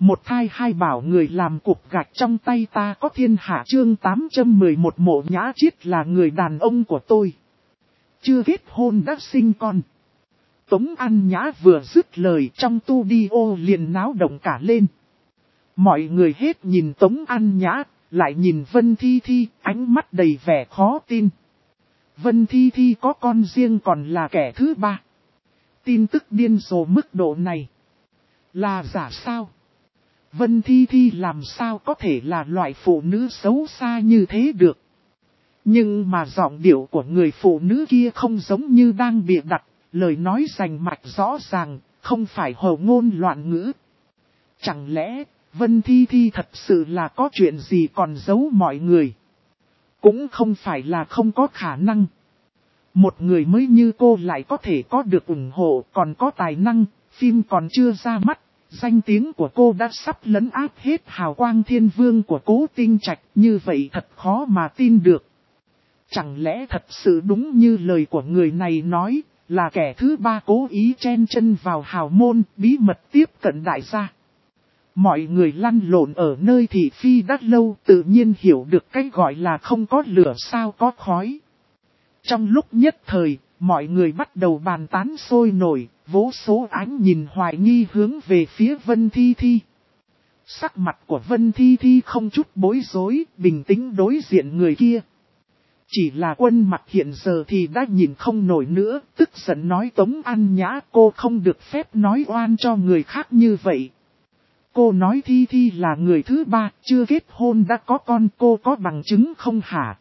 Một thai hai bảo người làm cục gạch trong tay ta có thiên hạ chương 811 Mộ Nhã Chiết là người đàn ông của tôi. Chưa kết hôn đã sinh con. Tống An Nhã vừa dứt lời trong studio liền náo động cả lên. Mọi người hết nhìn Tống An Nhã, lại nhìn Vân Thi Thi, ánh mắt đầy vẻ khó tin. Vân Thi Thi có con riêng còn là kẻ thứ ba. Tin tức điên rồ mức độ này. Là giả sao? Vân Thi Thi làm sao có thể là loại phụ nữ xấu xa như thế được? Nhưng mà giọng điệu của người phụ nữ kia không giống như đang bịa đặt, lời nói rành mạch rõ ràng, không phải hồ ngôn loạn ngữ. Chẳng lẽ, Vân Thi Thi thật sự là có chuyện gì còn giấu mọi người? Cũng không phải là không có khả năng. Một người mới như cô lại có thể có được ủng hộ, còn có tài năng, phim còn chưa ra mắt. Danh tiếng của cô đã sắp lấn áp hết hào quang thiên vương của Cố Tinh Trạch, như vậy thật khó mà tin được. Chẳng lẽ thật sự đúng như lời của người này nói, là kẻ thứ ba cố ý chen chân vào hào môn, bí mật tiếp cận đại gia. Mọi người lăn lộn ở nơi thị phi đã lâu tự nhiên hiểu được cái gọi là không có lửa sao có khói. Trong lúc nhất thời, mọi người bắt đầu bàn tán sôi nổi, vô số ánh nhìn hoài nghi hướng về phía Vân Thi Thi. Sắc mặt của Vân Thi Thi không chút bối rối, bình tĩnh đối diện người kia. Chỉ là Quân Mặc hiện giờ thì đã nhìn không nổi nữa, tức giận nói Tống An Nhã cô không được phép nói oan cho người khác như vậy. Cô nói Thi Thi là người thứ ba, chưa kết hôn đã có con, cô có bằng chứng không hả?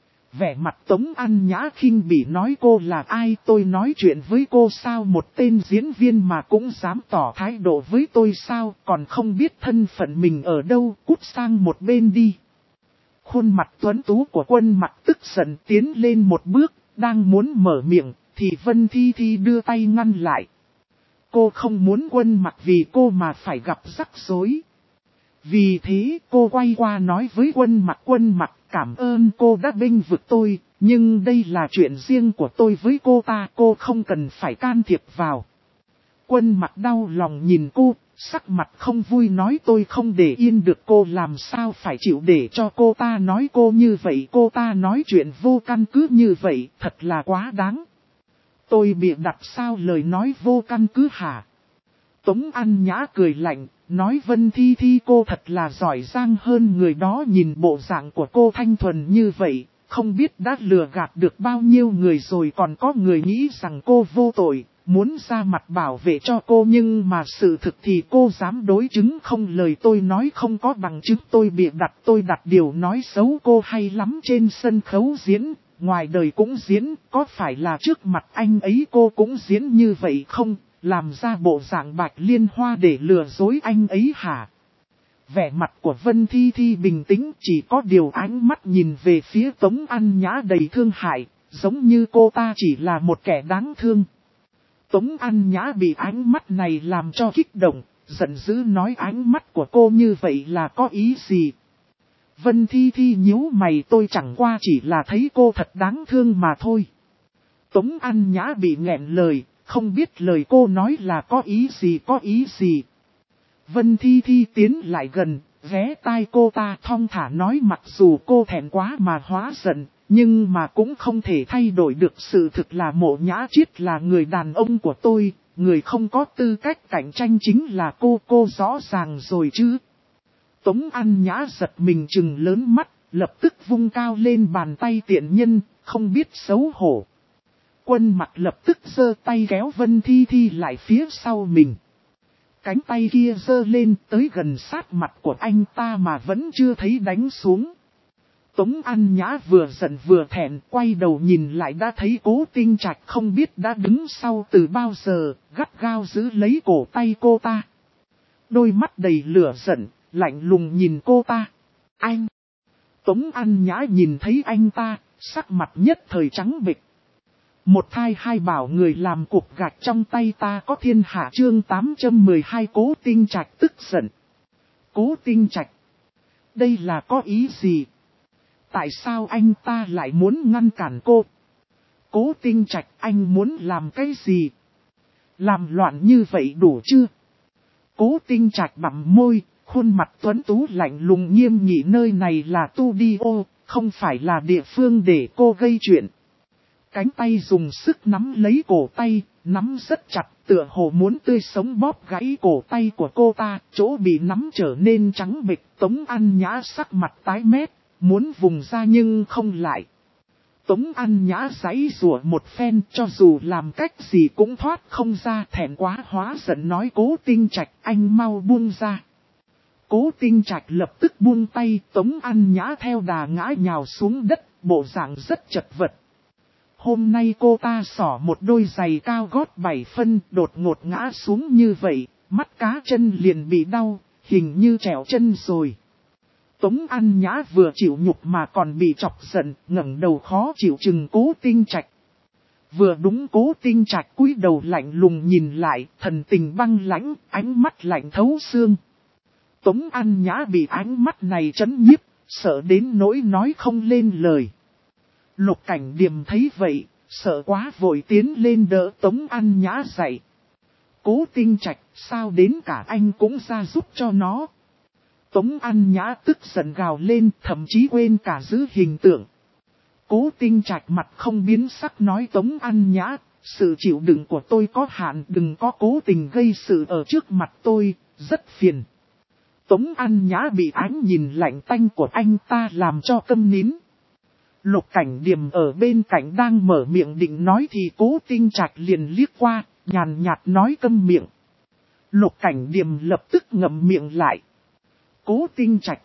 Vẻ mặt Tống An Nhã khinh bỉ nói cô là ai, tôi nói chuyện với cô sao, một tên diễn viên mà cũng dám tỏ thái độ với tôi sao, còn không biết thân phận mình ở đâu, cút sang một bên đi. Khuôn mặt tuấn tú của Quân Mặc tức giận tiến lên một bước, đang muốn mở miệng, thì Vân Thi Thi đưa tay ngăn lại. Cô không muốn Quân Mặc vì cô mà phải gặp rắc rối. Vì thế cô quay qua nói với Quân Mặc cảm ơn cô đã bênh vực tôi, nhưng đây là chuyện riêng của tôi với cô ta, cô không cần phải can thiệp vào. Quân Mặc đau lòng nhìn cô, sắc mặt không vui nói tôi không để yên được cô, làm sao phải chịu để cho cô ta nói cô như vậy, cô ta nói chuyện vô căn cứ như vậy, thật là quá đáng. Tôi bịa đặt sao lời nói vô căn cứ hả? Tống An Nhã cười lạnh, nói Vân Thi Thi cô thật là giỏi giang hơn người đó, nhìn bộ dạng của cô thanh thuần như vậy, không biết đã lừa gạt được bao nhiêu người rồi, còn có người nghĩ rằng cô vô tội, muốn ra mặt bảo vệ cho cô, nhưng mà sự thực thì cô dám đối chứng không, lời tôi nói không có bằng chứng, tôi bịa đặt, tôi đặt điều nói xấu cô hay lắm, trên sân khấu diễn, ngoài đời cũng diễn, có phải là trước mặt anh ấy cô cũng diễn như vậy không? Làm ra bộ dạng Bạch Liên Hoa để lừa dối anh ấy hả? Vẻ mặt của Vân Thi Thi bình tĩnh, chỉ có điều ánh mắt nhìn về phía Tống An Nhã đầy thương hại, giống như cô ta chỉ là một kẻ đáng thương. Tống An Nhã bị ánh mắt này làm cho kích động, giận dữ nói ánh mắt của cô như vậy là có ý gì? Vân Thi Thi nhíu mày, tôi chẳng qua chỉ là thấy cô thật đáng thương mà thôi. Tống An Nhã bị nghẹn lời. Không biết lời cô nói là có ý gì. Vân Thi Thi tiến lại gần, ghé tai cô ta thong thả nói mặc dù cô thẹn quá mà hóa giận, nhưng mà cũng không thể thay đổi được sự thực là Mộ Nhã Chiết là người đàn ông của tôi, người không có tư cách cạnh tranh chính là cô rõ ràng rồi chứ. Tống An Nhã giật mình trừng lớn mắt, lập tức vung cao lên bàn tay tiện nhân, không biết xấu hổ. Quân Mặc lập tức giơ tay kéo Vân Thi Thi lại phía sau mình. Cánh tay kia giơ lên tới gần sát mặt của anh ta mà vẫn chưa thấy đánh xuống. Tống An Nhã vừa giận vừa thẹn, quay đầu nhìn lại đã thấy Cố Tinh Trạch không biết đã đứng sau từ bao giờ, gắt gao giữ lấy cổ tay cô ta. Đôi mắt đầy lửa giận, lạnh lùng nhìn cô ta. Anh! Tống An Nhã nhìn thấy anh ta, sắc mặt nhất thời trắng bệch. Một thai hai bảo người làm cục gạch trong tay ta có thiên hạ chương 812 Cố Tinh Trạch tức giận. Cố Tinh Trạch. Đây là có ý gì? Tại sao anh ta lại muốn ngăn cản cô? Cố Tinh Trạch anh muốn làm cái gì? Làm loạn như vậy đủ chưa? Cố Tinh Trạch bặm môi, Khuôn mặt tuấn tú lạnh lùng nghiêm nghị, nơi này là studio, không phải là địa phương để cô gây chuyện. Cánh tay dùng sức nắm lấy cổ tay, nắm rất chặt, tựa hồ muốn tươi sống bóp gãy cổ tay của cô ta, chỗ bị nắm trở nên trắng bệch. Tống An Nhã sắc mặt tái mét, muốn vùng ra nhưng không lại. Tống An Nhã giãy giụa một phen, cho dù làm cách gì cũng thoát không ra, thẹn quá hóa giận nói Cố Tinh Trạch, anh mau buông ra. Cố Tinh Trạch lập tức buông tay, Tống An Nhã theo đà ngã nhào xuống đất, bộ dạng rất chật vật. Hôm nay cô ta xỏ một đôi giày cao gót 7 phân, đột ngột ngã xuống như vậy, mắt cá chân liền bị đau, hình như trèo chân rồi. Tống An Nhã vừa chịu nhục mà còn bị chọc giận, ngẩng đầu khó chịu chừng Cố Tinh Trạch. Vừa đúng Cố Tinh Trạch cúi đầu lạnh lùng nhìn lại, thần tình băng lãnh, ánh mắt lạnh thấu xương. Tống An Nhã bị ánh mắt này chấn nhiếp, sợ đến nỗi nói không lên lời. Lục Cảnh Điềm thấy vậy, sợ quá vội tiến lên đỡ Tống An Nhã dậy. Cố Tinh Trạch, sao đến cả anh cũng ra giúp cho nó. Tống An Nhã tức giận gào lên, thậm chí quên cả giữ hình tượng. Cố Tinh Trạch mặt không biến sắc nói Tống An Nhã, sự chịu đựng của tôi có hạn, đừng có cố tình gây sự ở trước mặt tôi, rất phiền. Tống An Nhã bị ánh nhìn lạnh tanh của anh ta làm cho câm nín. Lục Cảnh Điềm ở bên cạnh đang mở miệng định nói thì Cố Tinh Trạch liền liếc qua, nhàn nhạt nói câm miệng. Lục Cảnh Điềm lập tức ngậm miệng lại. Cố Tinh Trạch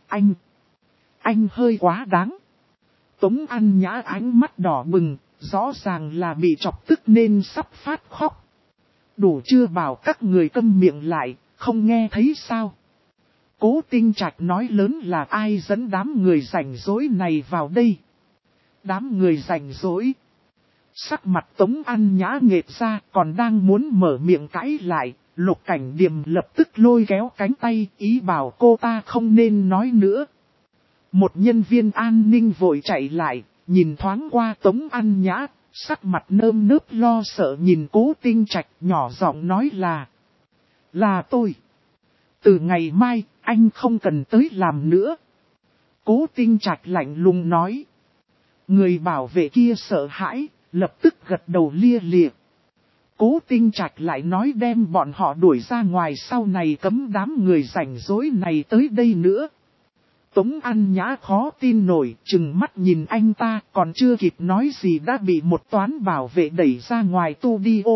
anh hơi quá đáng. Tống An Nhã ánh mắt đỏ bừng, rõ ràng là bị chọc tức nên sắp phát khóc. Đủ chưa, bảo các người câm miệng lại, không nghe thấy sao? Cố Tinh Trạch nói lớn là ai dẫn đám người rảnh rỗi này vào đây? Đám người rảnh rỗi. Sắc mặt Tống An Nhã nghệt ra, còn đang muốn mở miệng cãi lại, Lục Cảnh Điềm lập tức lôi kéo cánh tay, ý bảo cô ta không nên nói nữa. Một nhân viên an ninh vội chạy lại, nhìn thoáng qua Tống An Nhã, sắc mặt nơm nớp lo sợ nhìn Cố Tinh Trạch, nhỏ giọng nói là tôi. Từ ngày mai, anh không cần tới làm nữa. Cố Tinh Trạch lạnh lùng nói. Người bảo vệ kia sợ hãi, lập tức gật đầu lia lịa. Cố Tinh Trạch lại nói đem bọn họ đuổi ra ngoài, sau này cấm đám người rảnh rỗi này tới đây nữa. Tống An Nhã khó tin nổi, chừng mắt nhìn anh ta, còn chưa kịp nói gì đã bị một toán bảo vệ đẩy ra ngoài studio.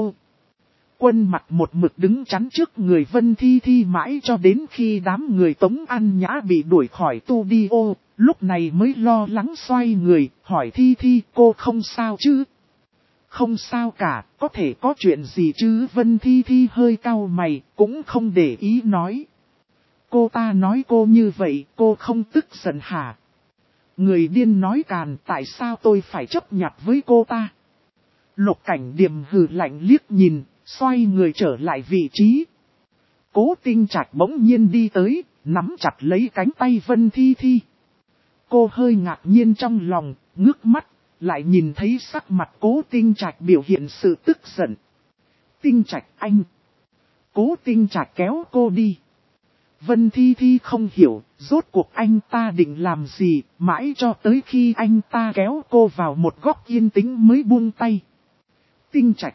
Quân mặt một mực đứng chắn trước người Vân Thi Thi mãi cho đến khi đám người Tống An Nhã bị đuổi khỏi studio, lúc này mới lo lắng xoay người, hỏi Thi Thi cô không sao chứ? Không sao cả, có thể có chuyện gì chứ? Vân Thi Thi hơi cau mày, cũng không để ý nói. Cô ta nói cô như vậy, cô không tức giận hả? Người điên nói càn, tại sao tôi phải chấp nhặt với cô ta? Lục Cảnh Điềm hừ lạnh liếc nhìn, xoay người trở lại vị trí. Cố Tinh Trạch bỗng nhiên đi tới, nắm chặt lấy cánh tay Vân Thi Thi. Cô hơi ngạc nhiên trong lòng, ngước mắt, lại nhìn thấy sắc mặt Cố Tinh Trạch biểu hiện sự tức giận. Tinh Trạch anh. Cố Tinh Trạch kéo cô đi. Vân Thi Thi không hiểu, rốt cuộc anh ta định làm gì, mãi cho tới khi anh ta kéo cô vào một góc yên tĩnh mới buông tay. Tinh Trạch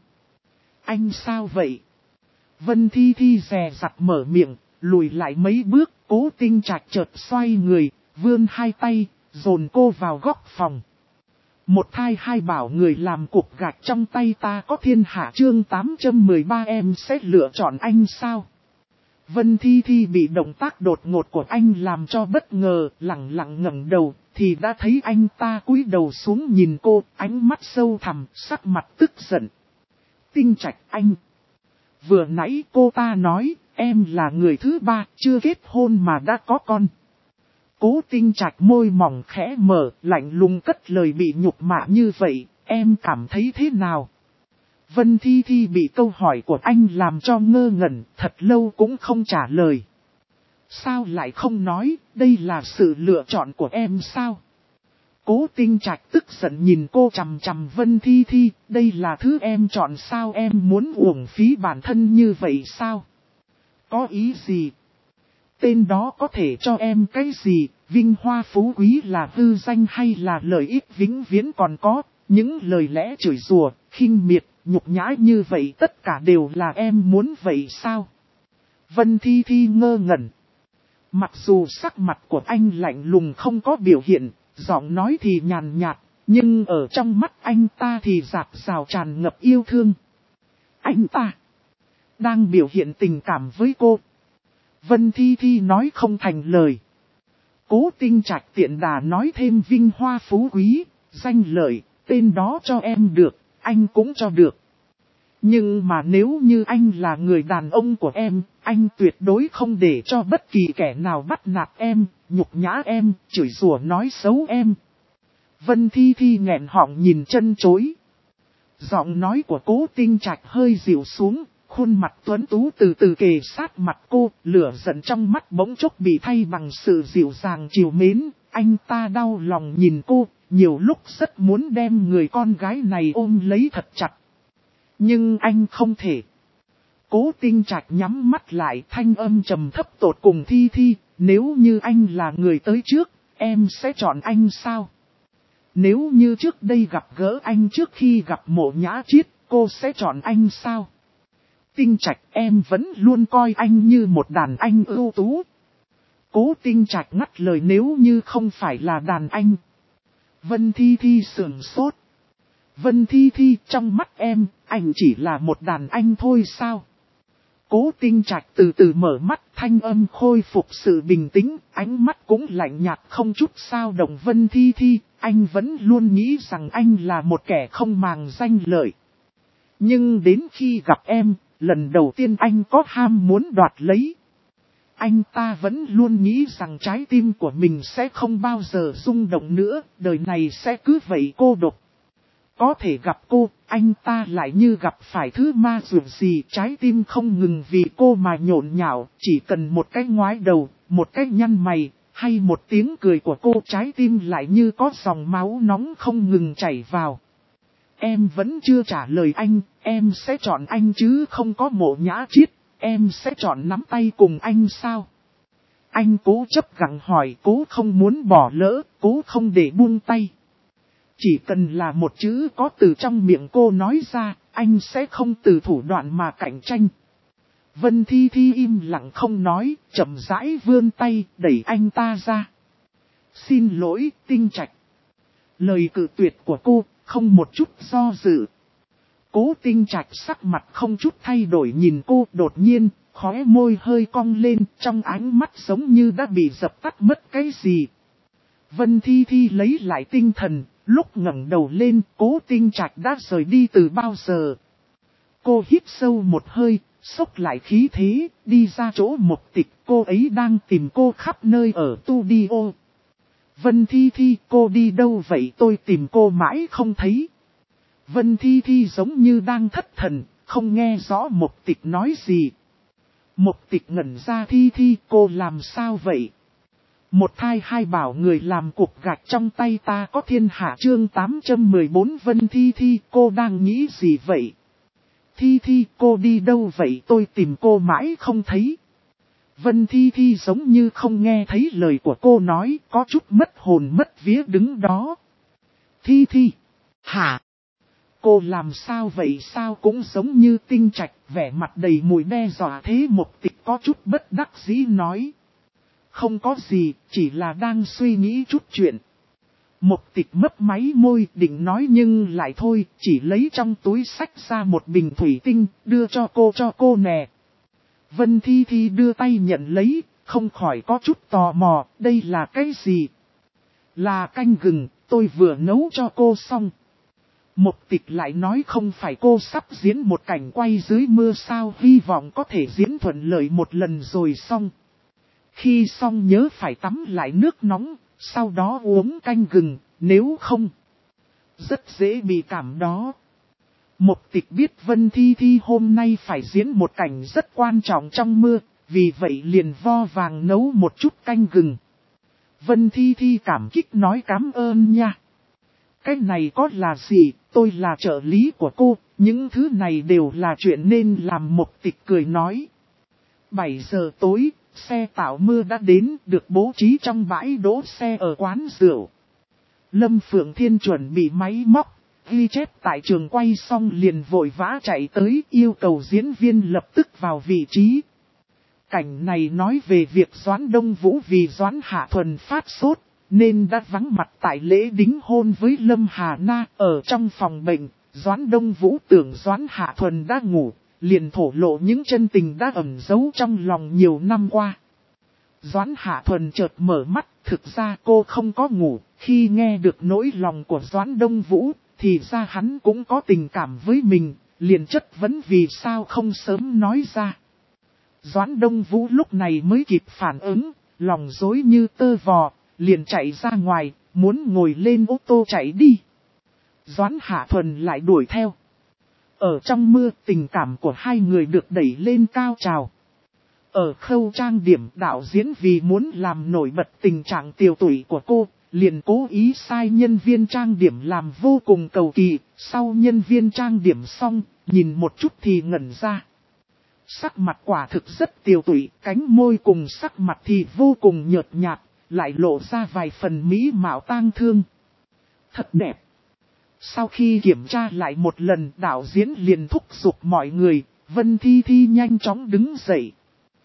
anh sao vậy? Vân Thi Thi dè dặt mở miệng, lùi lại mấy bước, Cố Tinh Trạch chợt xoay người, vươn hai tay, dồn cô vào góc phòng. Một thai hai bảo người làm cục gạch trong tay ta có thiên hạ, chương 813 em sẽ lựa chọn anh sao? Vân Thi Thi bị động tác đột ngột của anh làm cho bất ngờ, lẳng lặng ngẩng đầu, thì đã thấy anh ta cúi đầu xuống nhìn cô, ánh mắt sâu thẳm, sắc mặt tức giận. Tinh Trạch anh. Vừa nãy cô ta nói, em là người thứ ba, chưa kết hôn mà đã có con. Cố Tinh Trạch môi mỏng khẽ mở, lạnh lùng cất lời bị nhục mạ như vậy, em cảm thấy thế nào? Vân Thi Thi bị câu hỏi của anh làm cho ngơ ngẩn, thật lâu cũng không trả lời. Sao lại không nói, đây là sự lựa chọn của em sao? Cố Tinh Trạch tức giận nhìn cô chằm chằm Vân Thi Thi, đây là thứ em chọn sao, em muốn uổng phí bản thân như vậy sao? Có ý gì? tên đó có thể cho em cái gì, vinh hoa phú quý là hư danh hay là lợi ích vĩnh viễn còn có, những lời lẽ chửi rủa, khinh miệt, nhục nhã như vậy tất cả đều là em muốn vậy sao? Vân Thi Thi ngơ ngẩn. Mặc dù sắc mặt của anh lạnh lùng không có biểu hiện, giọng nói thì nhàn nhạt, nhưng ở trong mắt anh ta thì dạt dào tràn ngập yêu thương. Anh ta đang biểu hiện tình cảm với cô. Vân Thi Thi nói không thành lời. Cố Tinh Trạch tiện đà nói thêm vinh hoa phú quý, danh lợi, tên đó cho em được, anh cũng cho được. Nhưng mà nếu như anh là người đàn ông của em, anh tuyệt đối không để cho bất kỳ kẻ nào bắt nạt em, nhục nhã em, chửi rủa nói xấu em. Vân Thi Thi nghẹn họng nhìn chân chối. Giọng nói của Cố Tinh Trạch hơi dịu xuống, khuôn mặt tuấn tú từ từ kề sát mặt cô, lửa giận trong mắt bỗng chốc bị thay bằng sự dịu dàng trìu mến. Anh ta đau lòng nhìn cô, nhiều lúc rất muốn đem người con gái này ôm lấy thật chặt. Nhưng anh không thể. Cố Tinh Trạch nhắm mắt lại, thanh âm trầm thấp tột cùng. Thi Thi, nếu như anh là người tới trước, em sẽ chọn anh sao? Nếu như trước đây gặp gỡ anh trước khi gặp Mộ Nhã Chiết, cô sẽ chọn anh sao? Tinh Trạch, em vẫn luôn coi anh như một đàn anh ưu tú. Cố Tinh Trạch ngắt lời, nếu như không phải là đàn anh. Vân Thi Thi sườn sốt. Vân Thi Thi, trong mắt em, anh chỉ là một đàn anh thôi sao? Cố Tinh Trạch từ từ mở mắt, thanh âm khôi phục sự bình tĩnh, ánh mắt cũng lạnh nhạt không chút sao động. Vân Thi Thi, anh vẫn luôn nghĩ rằng anh là một kẻ không màng danh lợi. Nhưng đến khi gặp em, lần đầu tiên anh có ham muốn đoạt lấy. Anh ta vẫn luôn nghĩ rằng trái tim của mình sẽ không bao giờ rung động nữa, đời này sẽ cứ vậy cô độc. Có thể gặp cô, anh ta lại như gặp phải thứ ma dường gì, trái tim không ngừng vì cô mà nhộn nhạo, chỉ cần một cái ngoái đầu, một cái nhăn mày, hay một tiếng cười của cô, trái tim lại như có dòng máu nóng không ngừng chảy vào. Em vẫn chưa trả lời anh, em sẽ chọn anh chứ không có Mộ Nhã Chiết, em sẽ chọn nắm tay cùng anh sao? Anh cố chấp gặng hỏi, cố không muốn bỏ lỡ, cố không để buông tay. Chỉ cần là một chữ có từ trong miệng cô nói ra, anh sẽ không từ thủ đoạn mà cạnh tranh. Vân Thi Thi im lặng không nói, chậm rãi vươn tay, đẩy anh ta ra. Xin lỗi, Tinh Trạch. Lời cự tuyệt của cô, không một chút do dự. Cố Tinh Trạch sắc mặt không chút thay đổi nhìn cô, đột nhiên, khóe môi hơi cong lên, trong ánh mắt giống như đã bị dập tắt mất cái gì. Vân Thi Thi lấy lại tinh thần, lúc ngẩng đầu lên, Cố Tinh Trạch đã rời đi từ bao giờ. Cô hít sâu một hơi, xốc lại khí thế, đi ra chỗ Mộc Tịch, cô ấy đang tìm cô khắp nơi ở studio. Vân Thi Thi, cô đi đâu vậy, tôi tìm cô mãi không thấy. Vân Thi Thi giống như đang thất thần, không nghe rõ Mộc Tịch nói gì. Mộc Tịch ngẩn ra, Thi Thi, cô làm sao vậy? Một thai hai bảo người làm cục gạch trong tay ta có thiên hạ. Chương 814. Vân Thi Thi, cô đang nghĩ gì vậy? Thi Thi, cô đi đâu vậy, tôi tìm cô mãi không thấy. Vân Thi Thi giống như không nghe thấy lời của cô nói, có chút mất hồn mất vía đứng đó. Thi Thi, hả? Cô làm sao vậy, sao cũng giống như Tinh Trạch, vẻ mặt đầy mùi đe dọa. Thế Mộc Tịch có chút bất đắc dĩ nói. Không có gì, chỉ là đang suy nghĩ chút chuyện. Mộc Tịch mấp máy môi định nói nhưng lại thôi, chỉ lấy trong túi xách ra một bình thủy tinh, đưa cho cô nè. Vân Thi Thi đưa tay nhận lấy, không khỏi có chút tò mò, đây là cái gì? Là canh gừng, tôi vừa nấu cho cô xong. Mộc Tịch lại nói, không phải cô sắp diễn một cảnh quay dưới mưa sao, hy vọng có thể diễn thuận lợi một lần rồi xong. Khi xong nhớ phải tắm lại nước nóng, sau đó uống canh gừng, nếu không, rất dễ bị cảm đó. Mộc Tịch biết Vân Thi Thi hôm nay phải diễn một cảnh rất quan trọng trong mưa, vì vậy liền vo vàng nấu một chút canh gừng. Vân Thi Thi cảm kích nói cảm ơn nha. Cái này có là gì, tôi là trợ lý của cô, những thứ này đều là chuyện nên làm. Mộc Tịch cười nói. 7 giờ tối, xe tạo mưa đã đến, được bố trí trong bãi đỗ xe ở quán rượu. Lâm Phượng Thiên chuẩn bị máy móc, ghi chép tại trường quay xong liền vội vã chạy tới yêu cầu diễn viên lập tức vào vị trí. Cảnh này nói về việc Doãn Đông Vũ vì Doãn Hạ Thuần phát sốt, nên đã vắng mặt tại lễ đính hôn với Lâm Hà Na ở trong phòng bệnh. Doãn Đông Vũ tưởng Doãn Hạ Thuần đã ngủ, liền thổ lộ những chân tình đã ẩn giấu trong lòng nhiều năm qua. Doãn Hạ Thuần chợt mở mắt, thực ra cô không có ngủ, khi nghe được nỗi lòng của Doãn Đông Vũ, thì ra hắn cũng có tình cảm với mình, liền chất vấn vì sao không sớm nói ra. Doãn Đông Vũ lúc này mới kịp phản ứng, lòng rối như tơ vò, liền chạy ra ngoài, muốn ngồi lên ô tô chạy đi. Doãn Hạ Thuần lại đuổi theo. Ở trong mưa, tình cảm của hai người được đẩy lên cao trào. Ở khâu trang điểm, đạo diễn vì muốn làm nổi bật tình trạng tiều tụy của cô, liền cố ý sai nhân viên trang điểm làm vô cùng cầu kỳ. Sau nhân viên trang điểm xong, nhìn một chút thì ngẩn ra. Sắc mặt quả thực rất tiều tụy, cánh môi cùng sắc mặt thì vô cùng nhợt nhạt, lại lộ ra vài phần mỹ mạo tang thương. Thật đẹp. Sau khi kiểm tra lại một lần, đạo diễn liền thúc giục mọi người, Vân Thi Thi nhanh chóng đứng dậy.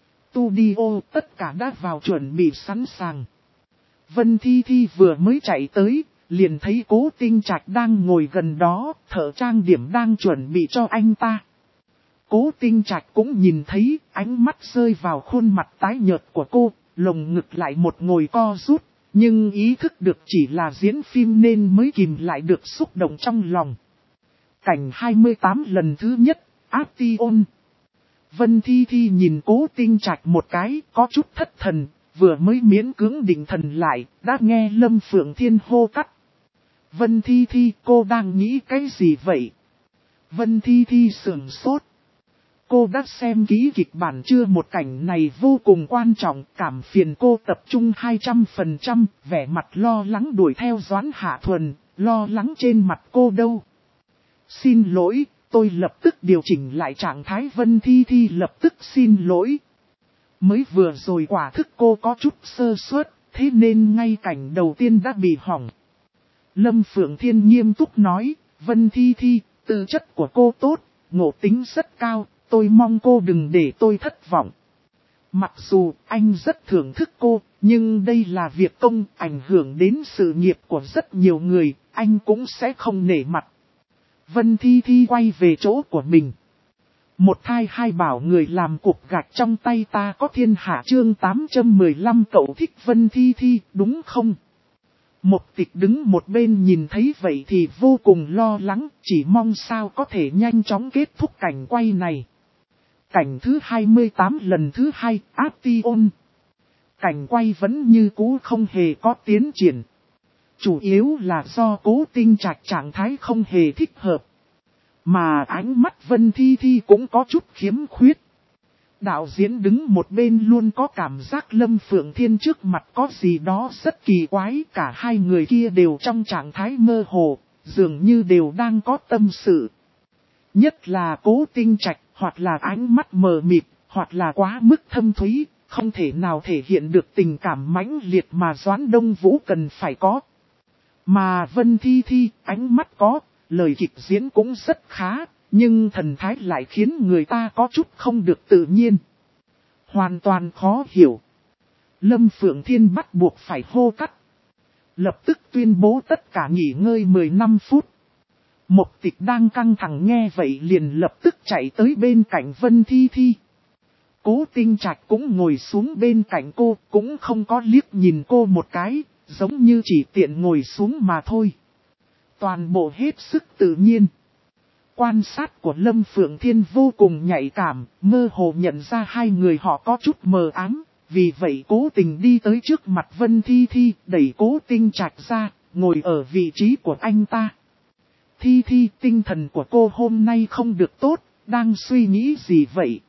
Studio tất cả đã vào chuẩn bị sẵn sàng. Vân Thi Thi vừa mới chạy tới, liền thấy Cố Tinh Trạch đang ngồi gần đó, thợ trang điểm đang chuẩn bị cho anh ta. Cố Tinh Trạch cũng nhìn thấy, ánh mắt rơi vào khuôn mặt tái nhợt của cô, lồng ngực lại một ngồi co rút, nhưng ý thức được chỉ là diễn phim nên mới kìm lại được xúc động trong lòng. Cảnh 28 lần thứ nhất, Action. Vân Thi Thi nhìn Cố Tinh Trạch một cái, có chút thất thần, vừa mới miễn cưỡng định thần lại, đã nghe Lâm Phượng Thiên hô cắt. Vân Thi Thi, cô đang nghĩ cái gì vậy? Vân Thi Thi sửng sốt. Cô đã xem kỹ kịch bản chưa, một cảnh này vô cùng quan trọng, cảm phiền cô tập trung 200%, vẻ mặt lo lắng đuổi theo Doãn Hạ Thuần, lo lắng trên mặt cô đâu. Xin lỗi, tôi lập tức điều chỉnh lại trạng thái. Vân Thi Thi lập tức xin lỗi. Mới vừa rồi quả thức cô có chút sơ suất, thế nên ngay cảnh đầu tiên đã bị hỏng. Lâm Phượng Thiên nghiêm túc nói, Vân Thi Thi, tư chất của cô tốt, ngộ tính rất cao, tôi mong cô đừng để tôi thất vọng. Mặc dù anh rất thưởng thức cô, nhưng đây là việc công, ảnh hưởng đến sự nghiệp của rất nhiều người, anh cũng sẽ không nể mặt. Vân Thi Thi quay về chỗ của mình. Một thai hai bảo người làm cục gạch trong tay ta có thiên hạ chương 815. Cậu thích Vân Thi Thi đúng không? Một Tịch đứng một bên nhìn thấy vậy thì vô cùng lo lắng, chỉ mong sao có thể nhanh chóng kết thúc cảnh quay này. Cảnh thứ 28 lần thứ 2, Action. Cảnh quay vẫn như cũ, không hề có tiến triển. Chủ yếu là do Cố Tinh Trạch trạng thái không hề thích hợp. Mà ánh mắt Vân Thi Thi cũng có chút khiếm khuyết. Đạo diễn đứng một bên luôn có cảm giác Lâm Phượng Thiên trước mặt có gì đó rất kỳ quái. Cả hai người kia đều trong trạng thái mơ hồ, dường như đều đang có tâm sự. Nhất là Cố Tinh Trạch, hoặc là ánh mắt mờ mịt, hoặc là quá mức thâm thúy, không thể nào thể hiện được tình cảm mãnh liệt mà Doãn Đông Vũ cần phải có. Mà Vân Thi Thi, ánh mắt có, lời kịch diễn cũng rất khá, nhưng thần thái lại khiến người ta có chút không được tự nhiên. Hoàn toàn khó hiểu. Lâm Phượng Thiên bắt buộc phải hô cắt. Lập tức tuyên bố tất cả nghỉ ngơi 15 phút. Một Tịch đang căng thẳng nghe vậy liền lập tức chạy tới bên cạnh Vân Thi Thi. Cố Tinh Trạch cũng ngồi xuống bên cạnh cô, cũng không có liếc nhìn cô một cái, giống như chỉ tiện ngồi xuống mà thôi. Toàn bộ hết sức tự nhiên. Quan sát của Lâm Phượng Thiên vô cùng nhạy cảm, mơ hồ nhận ra hai người họ có chút mờ ám, vì vậy cố tình đi tới trước mặt Vân Thi Thi, đẩy Cố Tinh Trạch ra, ngồi ở vị trí của anh ta. Thi Thi, tinh thần của cô hôm nay không được tốt, đang suy nghĩ gì vậy?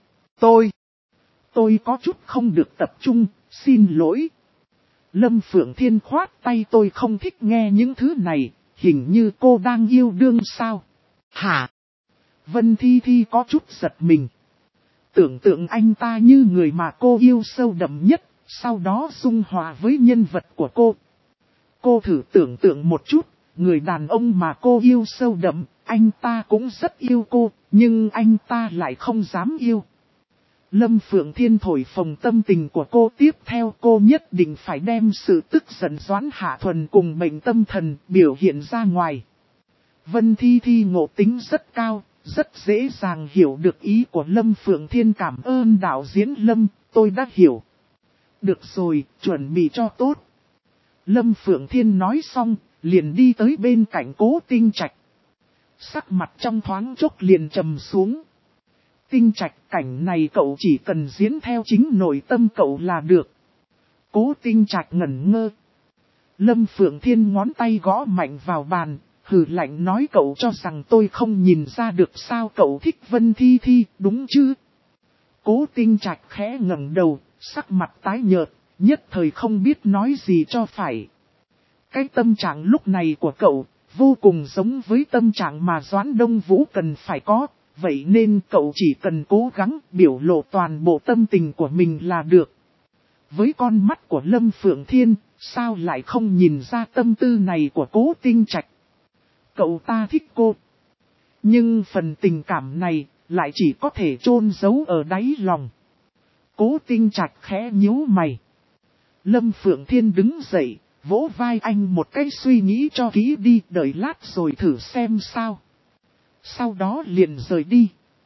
Tôi có chút không được tập trung, xin lỗi. Lâm Phượng Thiên khoát tay, tôi không thích nghe những thứ này, hình như cô đang yêu đương sao? Hả? Vân Thi Thi có chút giật mình. Tưởng tượng anh ta như người mà cô yêu sâu đậm nhất, sau đó dung hòa với nhân vật của cô. Cô thử tưởng tượng một chút, người đàn ông mà cô yêu sâu đậm, anh ta cũng rất yêu cô, nhưng anh ta lại không dám yêu. Lâm Phượng Thiên thổi phồng tâm tình của cô, tiếp theo cô nhất định phải đem sự tức giận Doãn Hạ Thuần cùng bệnh tâm thần biểu hiện ra ngoài. Vân Thi Thi ngộ tính rất cao, rất dễ dàng hiểu được ý của Lâm Phượng Thiên. Cảm ơn đạo diễn Lâm, tôi đã hiểu. Được rồi, chuẩn bị cho tốt. Lâm Phượng Thiên nói xong, liền đi tới bên cạnh Cố Tinh Trạch. Sắc mặt trong thoáng chốc liền trầm xuống. Tinh Trạch, cảnh này cậu chỉ cần diễn theo chính nội tâm cậu là được. Cố Tinh Trạch ngẩn ngơ. Lâm Phượng Thiên ngón tay gõ mạnh vào bàn, hừ lạnh nói cậu cho rằng tôi không nhìn ra được sao, cậu thích Vân Thi Thi, đúng chứ? Cố Tinh Trạch khẽ ngẩng đầu, sắc mặt tái nhợt, nhất thời không biết nói gì cho phải. Cái tâm trạng lúc này của cậu, vô cùng giống với tâm trạng mà Doãn Đông Vũ cần phải có, vậy nên cậu chỉ cần cố gắng biểu lộ toàn bộ tâm tình của mình là được. Với con mắt của Lâm Phượng Thiên, sao lại không nhìn ra tâm tư này của Cố Tinh Trạch? Cậu ta thích cô. Nhưng phần tình cảm này lại chỉ có thể chôn giấu ở đáy lòng. Cố Tinh Trạch khẽ nhíu mày. Lâm Phượng Thiên đứng dậy, vỗ vai anh một cái, suy nghĩ cho kỹ đi, đợi lát rồi thử xem sao. Sau đó liền rời đi.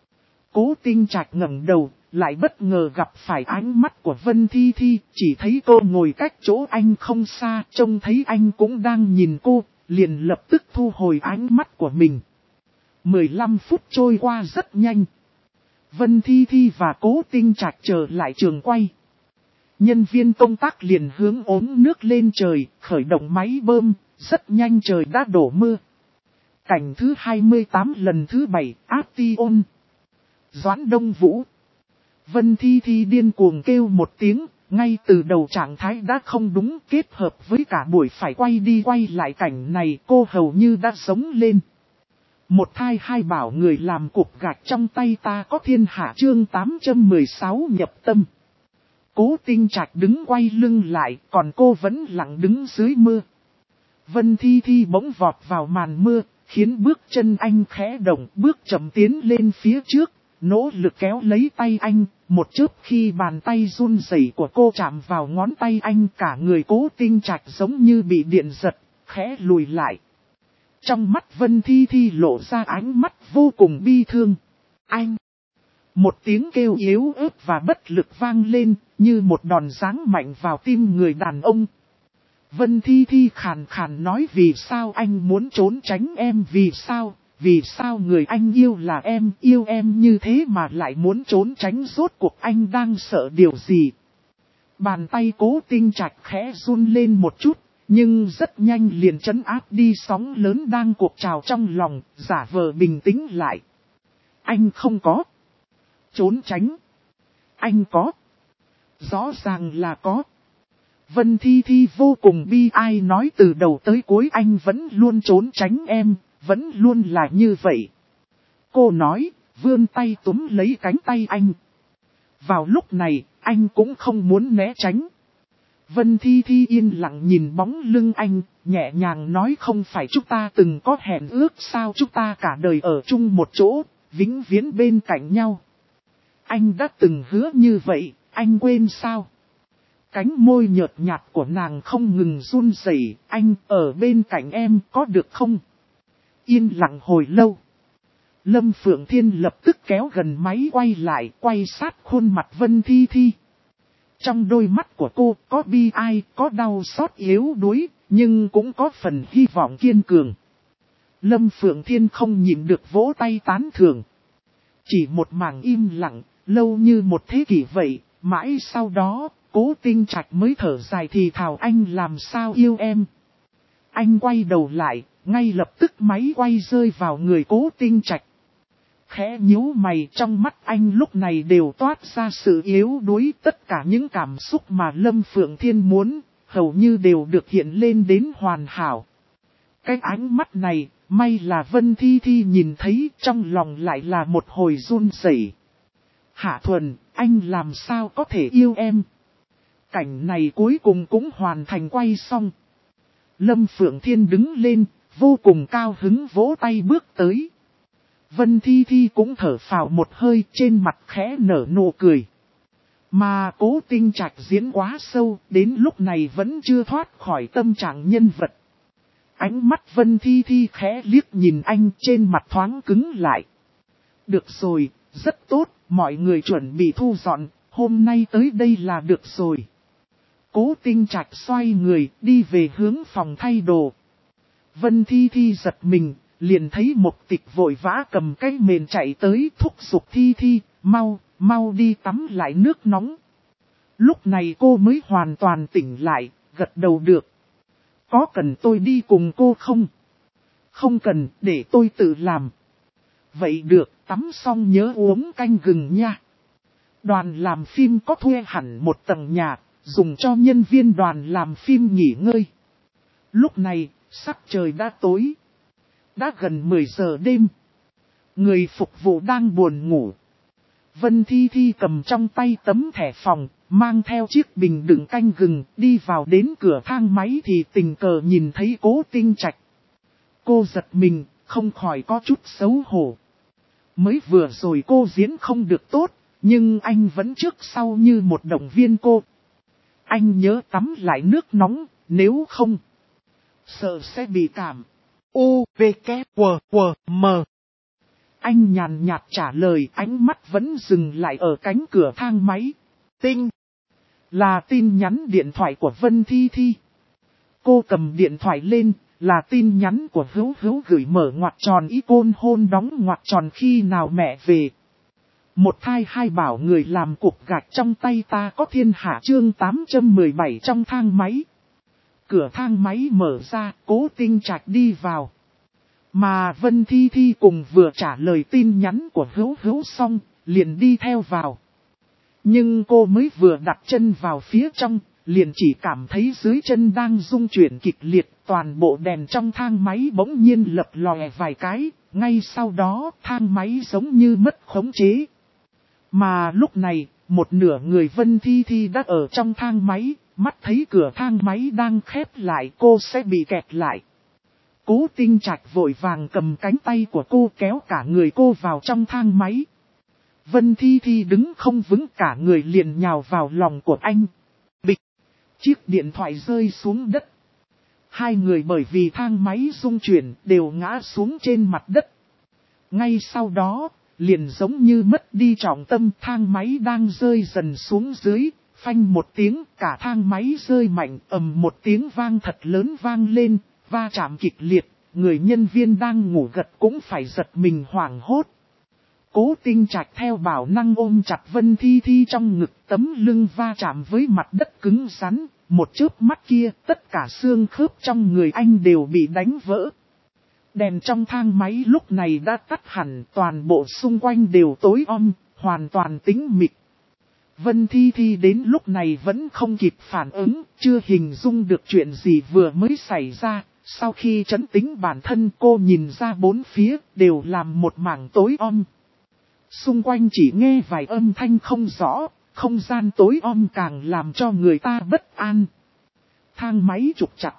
Cố Tinh Trạch ngẩng đầu, lại bất ngờ gặp phải ánh mắt của Vân Thi Thi, chỉ thấy cô ngồi cách chỗ anh không xa, trông thấy anh cũng đang nhìn cô, liền lập tức thu hồi ánh mắt của mình. 15 phút trôi qua rất nhanh. Vân Thi Thi và Cố Tinh Trạch trở lại trường quay. Nhân viên công tác liền hướng ống nước lên trời, khởi động máy bơm, rất nhanh trời đã đổ mưa. Cảnh thứ 28 lần thứ 7, Action. Doãn Đông Vũ. Vân Thi Thi điên cuồng kêu một tiếng, ngay từ đầu trạng thái đã không đúng, kết hợp với cả buổi phải quay đi quay lại cảnh này, cô hầu như đã sống lên. Một thai hai bảo, người làm cục gạch trong tay ta có thiên hạ. Chương 816 nhập tâm. Cố Tinh Trạch đứng quay lưng lại, còn cô vẫn lặng đứng dưới mưa. Vân Thi Thi bỗng vọt vào màn mưa, khiến bước chân anh khẽ động, bước chậm tiến lên phía trước, nỗ lực kéo lấy tay anh. Một chớp khi bàn tay run rẩy của cô chạm vào ngón tay anh, cả người Cố Tinh Trạch giống như bị điện giật, khẽ lùi lại. Trong mắt Vân Thi Thi lộ ra ánh mắt vô cùng bi thương. Anh! Một tiếng kêu yếu ớt và bất lực vang lên, như một đòn giáng mạnh vào tim người đàn ông. Vân Thi Thi khàn khàn nói, vì sao anh muốn trốn tránh em, vì sao người anh yêu là em, yêu em như thế mà lại muốn trốn tránh, rốt cuộc anh đang sợ điều gì? Bàn tay Cố Tinh Trạch khẽ run lên một chút, nhưng rất nhanh liền trấn áp đi sóng lớn đang cuộn trào trong lòng, giả vờ bình tĩnh lại. Anh không có trốn tránh. Anh có. Rõ ràng là có. Vân Thi Thi vô cùng bi ai nói, từ đầu tới cuối anh vẫn luôn trốn tránh em, vẫn luôn là như vậy. Cô nói, vươn tay túm lấy cánh tay anh. Vào lúc này, anh cũng không muốn né tránh. Vân Thi Thi yên lặng nhìn bóng lưng anh, nhẹ nhàng nói, không phải chúng ta từng có hẹn ước sao, chúng ta cả đời ở chung một chỗ, vĩnh viễn bên cạnh nhau. Anh đã từng hứa như vậy, anh quên sao? Cánh môi nhợt nhạt của nàng không ngừng run rẩy, anh ở bên cạnh em có được không? Yên lặng hồi lâu. Lâm Phượng Thiên lập tức kéo gần máy quay lại, quay sát khuôn mặt Vân Thi Thi. Trong đôi mắt của cô có bi ai, có đau xót yếu đuối, nhưng cũng có phần hy vọng kiên cường. Lâm Phượng Thiên không nhịn được vỗ tay tán thưởng. Chỉ một mảng im lặng, lâu như một thế kỷ vậy, mãi sau đó, Cố Tinh Trạch mới thở dài thì thào, anh làm sao yêu em. Anh quay đầu lại, ngay lập tức máy quay rơi vào người Cố Tinh Trạch. Khẽ nhíu mày, trong mắt anh lúc này đều toát ra sự yếu đuối, tất cả những cảm xúc mà Lâm Phượng Thiên muốn, hầu như đều được hiện lên đến hoàn hảo. Cái ánh mắt này, may là Vân Thi Thi nhìn thấy, trong lòng lại là một hồi run rẩy. Hạ Thuần, anh làm sao có thể yêu em? Cảnh này cuối cùng cũng hoàn thành quay xong. Lâm Phượng Thiên đứng lên, vô cùng cao hứng vỗ tay bước tới. Vân Thi Thi cũng thở phào một hơi, trên mặt khẽ nở nụ cười. Mà Cố Tinh Trạch diễn quá sâu, đến lúc này vẫn chưa thoát khỏi tâm trạng nhân vật. Ánh mắt Vân Thi Thi khẽ liếc nhìn anh, trên mặt thoáng cứng lại. Được rồi, rất tốt, mọi người chuẩn bị thu dọn, hôm nay tới đây là được rồi. Cố Tinh Trạch xoay người, đi về hướng phòng thay đồ. Vân Thi Thi giật mình, liền thấy Mộc Tịch vội vã cầm cái mền chạy tới, thúc giục Thi Thi, mau đi tắm lại nước nóng. Lúc này cô mới hoàn toàn tỉnh lại, gật đầu được. Có cần tôi đi cùng cô không? Không cần, để tôi tự làm. Vậy được, tắm xong nhớ uống canh gừng nha. Đoàn làm phim có thuê hẳn một tầng nhà, dùng cho nhân viên đoàn làm phim nghỉ ngơi. Lúc này, sắc trời đã tối. Đã gần 10 giờ đêm. Người phục vụ đang buồn ngủ. Vân Thi Thi cầm trong tay tấm thẻ phòng, mang theo chiếc bình đựng canh gừng, đi vào đến cửa thang máy thì tình cờ nhìn thấy Cố Tinh Trạch. Cô giật mình, không khỏi có chút xấu hổ. Mới vừa rồi cô diễn không được tốt, nhưng anh vẫn trước sau như một động viên cô. Anh nhớ tắm lại nước nóng, nếu không, sợ sẽ bị cảm. U, V, K, W, W, M. Anh nhàn nhạt trả lời, ánh mắt vẫn dừng lại ở cánh cửa thang máy. Tinh. Là tin nhắn điện thoại của Vân Thi Thi. Cô cầm điện thoại lên, là tin nhắn của Hữu Hữu gửi mở ngoặc tròn icon hôn đóng ngoặc tròn khi nào mẹ về. Một thai hai bảo người làm cục gạch trong tay ta có thiên hạ chương 817 trong thang máy. Cửa thang máy mở ra, Cố Tinh Trạch đi vào. Mà Vân Thi Thi cùng vừa trả lời tin nhắn của Hữu Hữu xong, liền đi theo vào. Nhưng cô mới vừa đặt chân vào phía trong, liền chỉ cảm thấy dưới chân đang rung chuyển kịch liệt, toàn bộ đèn trong thang máy bỗng nhiên lập lòe vài cái, ngay sau đó thang máy giống như mất khống chế. Mà lúc này, một nửa người Vân Thi Thi đã ở trong thang máy, mắt thấy cửa thang máy đang khép lại cô sẽ bị kẹt lại. Cố Tinh Trạch vội vàng cầm cánh tay của cô kéo cả người cô vào trong thang máy. Vân Thi Thi đứng không vững cả người liền nhào vào lòng của anh. Bịch! Chiếc điện thoại rơi xuống đất. Hai người bởi vì thang máy rung chuyển đều ngã xuống trên mặt đất. Ngay sau đó, liền giống như mất đi trọng tâm thang máy đang rơi dần xuống dưới. Phanh một tiếng cả thang máy rơi mạnh ầm một tiếng vang thật lớn vang lên, va chạm kịch liệt. Người nhân viên đang ngủ gật cũng phải giật mình hoảng hốt. Cố Tinh Trạch theo bản năng ôm chặt Vân Thi Thi trong ngực, tấm lưng va chạm với mặt đất cứng rắn, một chớp mắt kia tất cả xương khớp trong người anh đều bị đánh vỡ. Đèn trong thang máy lúc này đã tắt hẳn, toàn bộ xung quanh đều tối om, hoàn toàn tĩnh mịch. Vân Thi Thi đến lúc này vẫn không kịp phản ứng, chưa hình dung được chuyện gì vừa mới xảy ra. Sau khi trấn tĩnh bản thân cô nhìn ra bốn phía đều làm một mảng tối om. Xung quanh chỉ nghe vài âm thanh không rõ, không gian tối om càng làm cho người ta bất an. Thang máy trục chặt.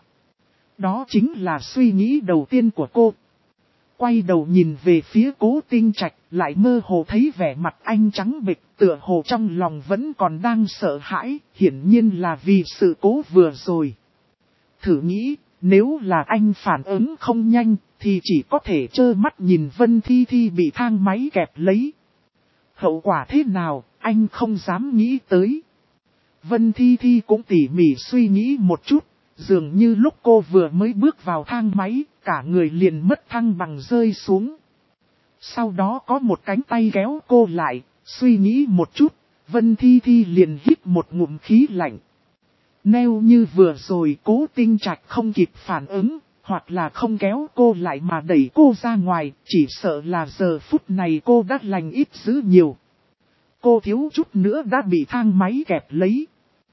Đó chính là suy nghĩ đầu tiên của cô. Quay đầu nhìn về phía Cố Tinh Trạch, lại mơ hồ thấy vẻ mặt anh trắng bệch, tựa hồ trong lòng vẫn còn đang sợ hãi, hiển nhiên là vì sự cố vừa rồi. Thử nghĩ, nếu là anh phản ứng không nhanh, thì chỉ có thể trơ mắt nhìn Vân Thi Thi bị thang máy kẹp lấy. Hậu quả thế nào, anh không dám nghĩ tới. Vân Thi Thi cũng tỉ mỉ suy nghĩ một chút, dường như lúc cô vừa mới bước vào thang máy, cả người liền mất thăng bằng rơi xuống. Sau đó có một cánh tay kéo cô lại, suy nghĩ một chút, Vân Thi Thi liền hít một ngụm khí lạnh. Nếu như vừa rồi Cố Tinh Trạch không kịp phản ứng, hoặc là không kéo cô lại mà đẩy cô ra ngoài, chỉ sợ là giờ phút này cô đã lành ít dữ nhiều. Cô thiếu chút nữa đã bị thang máy kẹp lấy.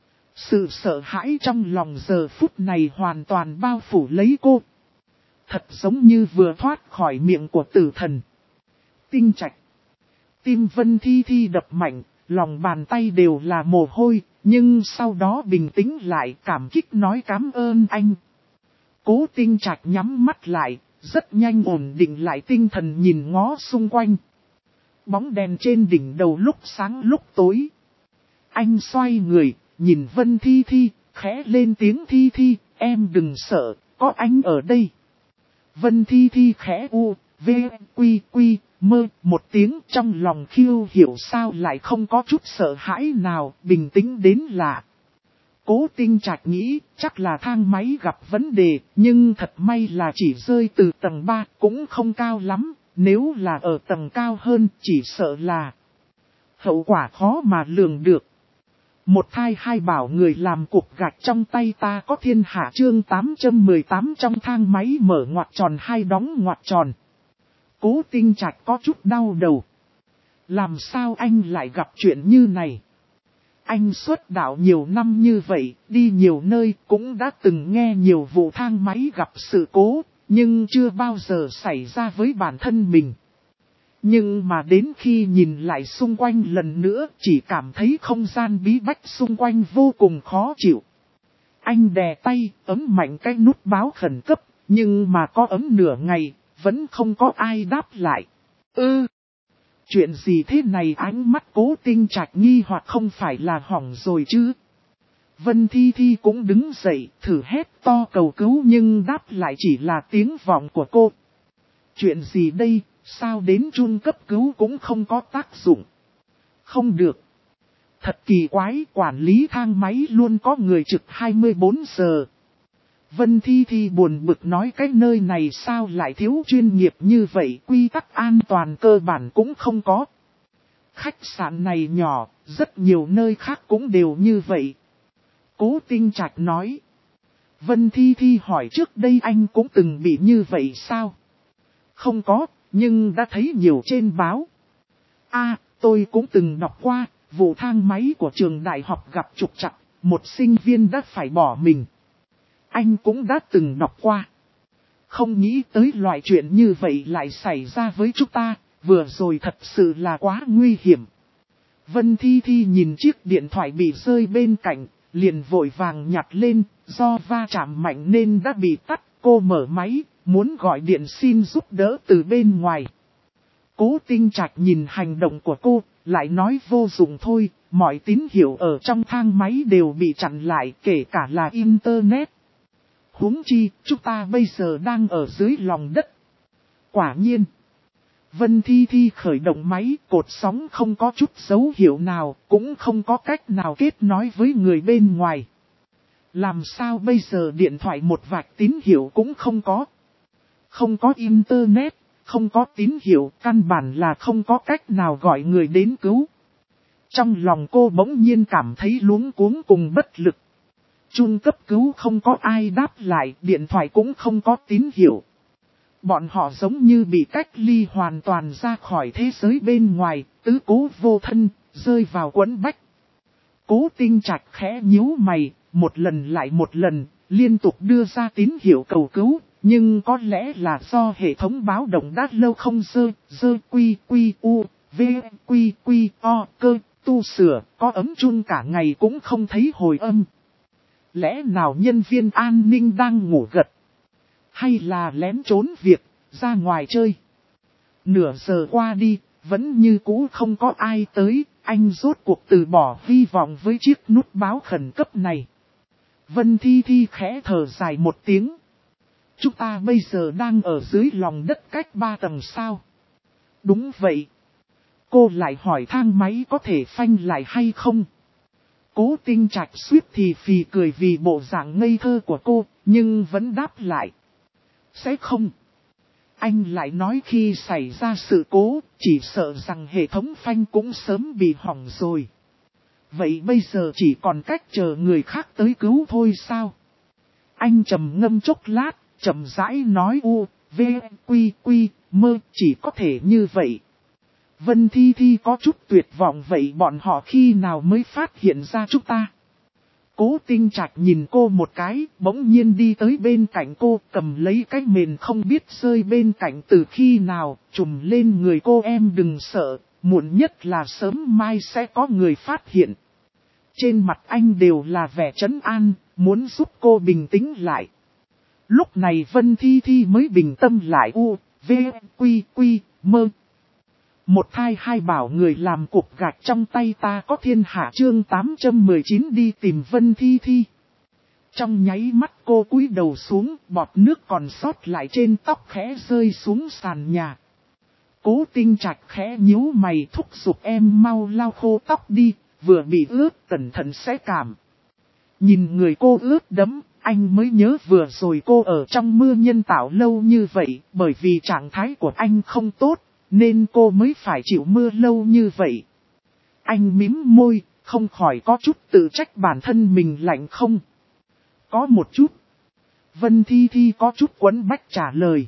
Sự sợ hãi trong lòng giờ phút này hoàn toàn bao phủ lấy cô. Thật giống như vừa thoát khỏi miệng của tử thần. Tinh Trạch. Tim Vân Thi Thi đập mạnh, lòng bàn tay đều là mồ hôi, nhưng sau đó bình tĩnh lại cảm kích nói cảm ơn anh. Cố Tinh Trạch nhắm mắt lại, rất nhanh ổn định lại tinh thần nhìn ngó xung quanh. Bóng đèn trên đỉnh đầu lúc sáng lúc tối. Anh xoay người, nhìn Vân Thi Thi, khẽ lên tiếng Thi Thi, em đừng sợ, có anh ở đây. Vân Thi Thi khẽ u, v, quy, mơ, một tiếng trong lòng khiêu hiểu sao lại không có chút sợ hãi nào, bình tĩnh đến lạ. Cố Tinh Trạch nghĩ chắc là thang máy gặp vấn đề, nhưng thật may là chỉ rơi từ tầng 3 cũng không cao lắm, nếu là ở tầng cao hơn chỉ sợ là hậu quả khó mà lường được. Một thai hai bảo người làm cục gạch trong tay ta có thiên hạ chương 818 trong thang máy mở ngoặc tròn hai đóng ngoặc tròn. Cố Tinh Trạch có chút đau đầu. Làm sao anh lại gặp chuyện như này? Anh xuất đạo nhiều năm như vậy, đi nhiều nơi cũng đã từng nghe nhiều vụ thang máy gặp sự cố, nhưng chưa bao giờ xảy ra với bản thân mình. Nhưng mà đến khi nhìn lại xung quanh lần nữa chỉ cảm thấy không gian bí bách xung quanh vô cùng khó chịu. Anh đè tay, ấn mạnh cái nút báo khẩn cấp, nhưng mà có ấn nửa ngày, vẫn không có ai đáp lại. Chuyện gì thế này? Ánh mắt Cố Tinh Trạch nghi hoặc không phải là hỏng rồi chứ. Vân Thi Thi cũng đứng dậy, thử hét to cầu cứu nhưng đáp lại chỉ là tiếng vọng của cô. Chuyện gì đây, sao đến chun cấp cứu cũng không có tác dụng? Không được. Thật kỳ quái, quản lý thang máy luôn có người trực 24 giờ. Vân Thi Thi buồn bực nói cái nơi này sao lại thiếu chuyên nghiệp như vậy, quy tắc an toàn cơ bản cũng không có. Khách sạn này nhỏ, rất nhiều nơi khác cũng đều như vậy. Cố Tinh Trạch nói. Vân Thi Thi hỏi trước đây anh cũng từng bị như vậy sao? Không có, nhưng đã thấy nhiều trên báo. Tôi cũng từng đọc qua, vụ thang máy của trường đại học gặp trục trặc, một sinh viên đã phải bỏ mình. Anh cũng đã từng đọc qua. Không nghĩ tới loại chuyện như vậy lại xảy ra với chúng ta, vừa rồi thật sự là quá nguy hiểm. Vân Thi Thi nhìn chiếc điện thoại bị rơi bên cạnh, liền vội vàng nhặt lên, do va chạm mạnh nên đã bị tắt. Cô mở máy, muốn gọi điện xin giúp đỡ từ bên ngoài. Cố Tinh Trạch nhìn hành động của cô, lại nói vô dụng thôi, mọi tín hiệu ở trong thang máy đều bị chặn lại, kể cả là Internet. Huống chi, chúng ta bây giờ đang ở dưới lòng đất. Quả nhiên. Vân Thi Thi khởi động máy, cột sóng không có chút dấu hiệu nào, cũng không có cách nào kết nối với người bên ngoài. Làm sao bây giờ điện thoại một vạch tín hiệu cũng không có. Không có Internet, không có tín hiệu, căn bản là không có cách nào gọi người đến cứu. Trong lòng cô bỗng nhiên cảm thấy luống cuống cùng bất lực. Chun cấp cứu không có ai đáp lại, điện thoại cũng không có tín hiệu. Bọn họ giống như bị cách ly hoàn toàn ra khỏi thế giới bên ngoài, tứ cố vô thân, rơi vào quẫn bách. Cố Tinh Trạch khẽ nhíu mày, một lần lại một lần, liên tục đưa ra tín hiệu cầu cứu, nhưng có lẽ là do hệ thống báo động đã lâu không cơ tu sửa, có ấm chun cả ngày cũng không thấy hồi âm. Lẽ nào nhân viên an ninh đang ngủ gật? Hay là lén trốn việc, ra ngoài chơi? Nửa giờ qua đi, vẫn như cũ không có ai tới, anh rốt cuộc từ bỏ hy vọng với chiếc nút báo khẩn cấp này. Vân Thi Thi khẽ thở dài một tiếng. Chúng ta bây giờ đang ở dưới lòng đất cách 3 tầng sao? Đúng vậy. Cô lại hỏi thang máy có thể phanh lại hay không? Cố Tinh Trạch suýt thì phì cười vì bộ dạng ngây thơ của cô, nhưng vẫn đáp lại. Sẽ không. Anh lại nói khi xảy ra sự cố, chỉ sợ rằng hệ thống phanh cũng sớm bị hỏng rồi. Vậy bây giờ chỉ còn cách chờ người khác tới cứu thôi sao? Anh trầm ngâm chốc lát, chậm rãi nói mơ chỉ có thể như vậy. Vân Thi Thi có chút tuyệt vọng, vậy bọn họ khi nào mới phát hiện ra chúng ta? Cố Tinh Trạch nhìn cô một cái, bỗng nhiên đi tới bên cạnh cô, cầm lấy cái mền không biết rơi bên cạnh từ khi nào, trùm lên người cô. Em đừng sợ, muộn nhất là sớm mai sẽ có người phát hiện. Trên mặt anh đều là vẻ trấn an, muốn giúp cô bình tĩnh lại. Lúc này Vân Thi Thi mới bình tâm lại V, Quy, Mơ. Một thai hai bảo người làm cục gạch trong tay ta có thiên hạ chương 819 đi tìm Vân Thi Thi. Trong nháy mắt cô cúi đầu xuống, bọt nước còn sót lại trên tóc khẽ rơi xuống sàn nhà. Cố Tinh Trạch khẽ nhíu mày thúc giục em mau lau khô tóc đi, vừa bị ướt cẩn thận sẽ cảm. Nhìn người cô ướt đẫm, anh mới nhớ vừa rồi cô ở trong mưa nhân tạo lâu như vậy, bởi vì trạng thái của anh không tốt, nên cô mới phải chịu mưa lâu như vậy. Anh mím môi, không khỏi có chút tự trách bản thân mình lạnh không? Có một chút. Vân Thi Thi có chút quấn bách trả lời.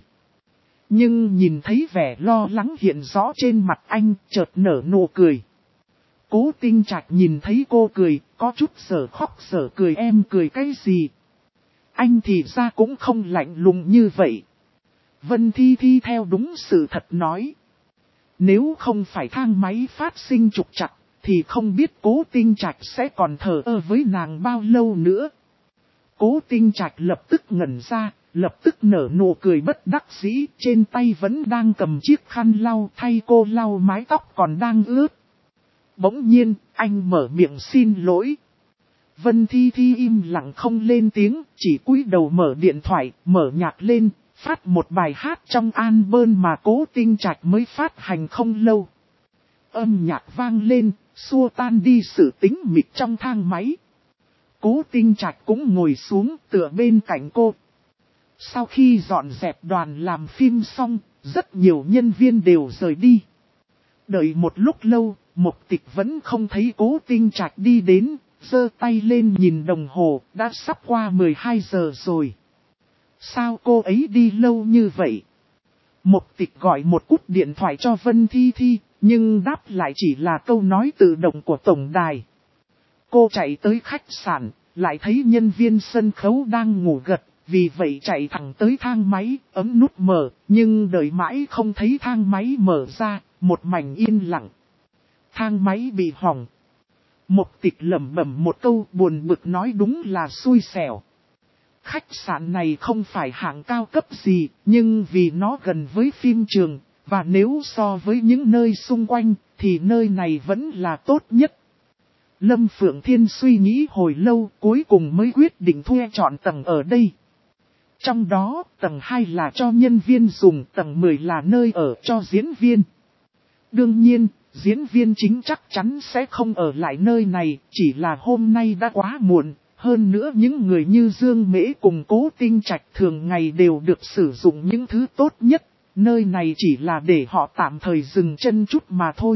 Nhưng nhìn thấy vẻ lo lắng hiện rõ trên mặt anh, chợt nở nụ cười. Cố Tinh Trạch nhìn thấy cô cười, có chút sở khóc sở cười em cười cái gì? Anh thì ra cũng không lạnh lùng như vậy. Vân Thi Thi theo đúng sự thật nói. Nếu không phải thang máy phát sinh trục trặc, thì không biết Cố Tinh Trạch sẽ còn thờ ơ với nàng bao lâu nữa. Cố Tinh Trạch lập tức ngẩn ra, lập tức nở nụ cười bất đắc dĩ, trên tay vẫn đang cầm chiếc khăn lau thay cô lau mái tóc còn đang ướt. Bỗng nhiên, anh mở miệng xin lỗi. Vân Thi Thi im lặng không lên tiếng, chỉ cúi đầu mở điện thoại, mở nhạc lên, phát một bài hát trong album mà Cố Tinh Trạch mới phát hành không lâu. Âm nhạc vang lên, xua tan đi sự tĩnh mịch trong thang máy. Cố Tinh Trạch cũng ngồi xuống tựa bên cạnh cô. Sau khi dọn dẹp đoàn làm phim xong, rất nhiều nhân viên đều rời đi. Đợi một lúc lâu, Mục Tịch vẫn không thấy Cố Tinh Trạch đi đến, giơ tay lên nhìn đồng hồ, đã sắp qua 12 giờ rồi. Sao cô ấy đi lâu như vậy? Mục Tịch gọi một cú điện thoại cho Vân Thi Thi, nhưng đáp lại chỉ là câu nói tự động của tổng đài. Cô chạy tới khách sạn, lại thấy nhân viên sân khấu đang ngủ gật, vì vậy chạy thẳng tới thang máy, ấm nút mở, nhưng đợi mãi không thấy thang máy mở ra, một mảnh yên lặng. Thang máy bị hỏng. Mục Tịch lẩm bẩm một câu buồn bực nói đúng là xui xẻo. Khách sạn này không phải hạng cao cấp gì, nhưng vì nó gần với phim trường, và nếu so với những nơi xung quanh, thì nơi này vẫn là tốt nhất. Lâm Phượng Thiên suy nghĩ hồi lâu, cuối cùng mới quyết định thuê chọn tầng ở đây. Trong đó, tầng 2 là cho nhân viên dùng, tầng 10 là nơi ở cho diễn viên. Đương nhiên, diễn viên chính chắc chắn sẽ không ở lại nơi này, chỉ là hôm nay đã quá muộn. Hơn nữa những người như Dương Mễ cùng Cố Tinh Trạch thường ngày đều được sử dụng những thứ tốt nhất. Nơi này chỉ là để họ tạm thời dừng chân chút mà thôi.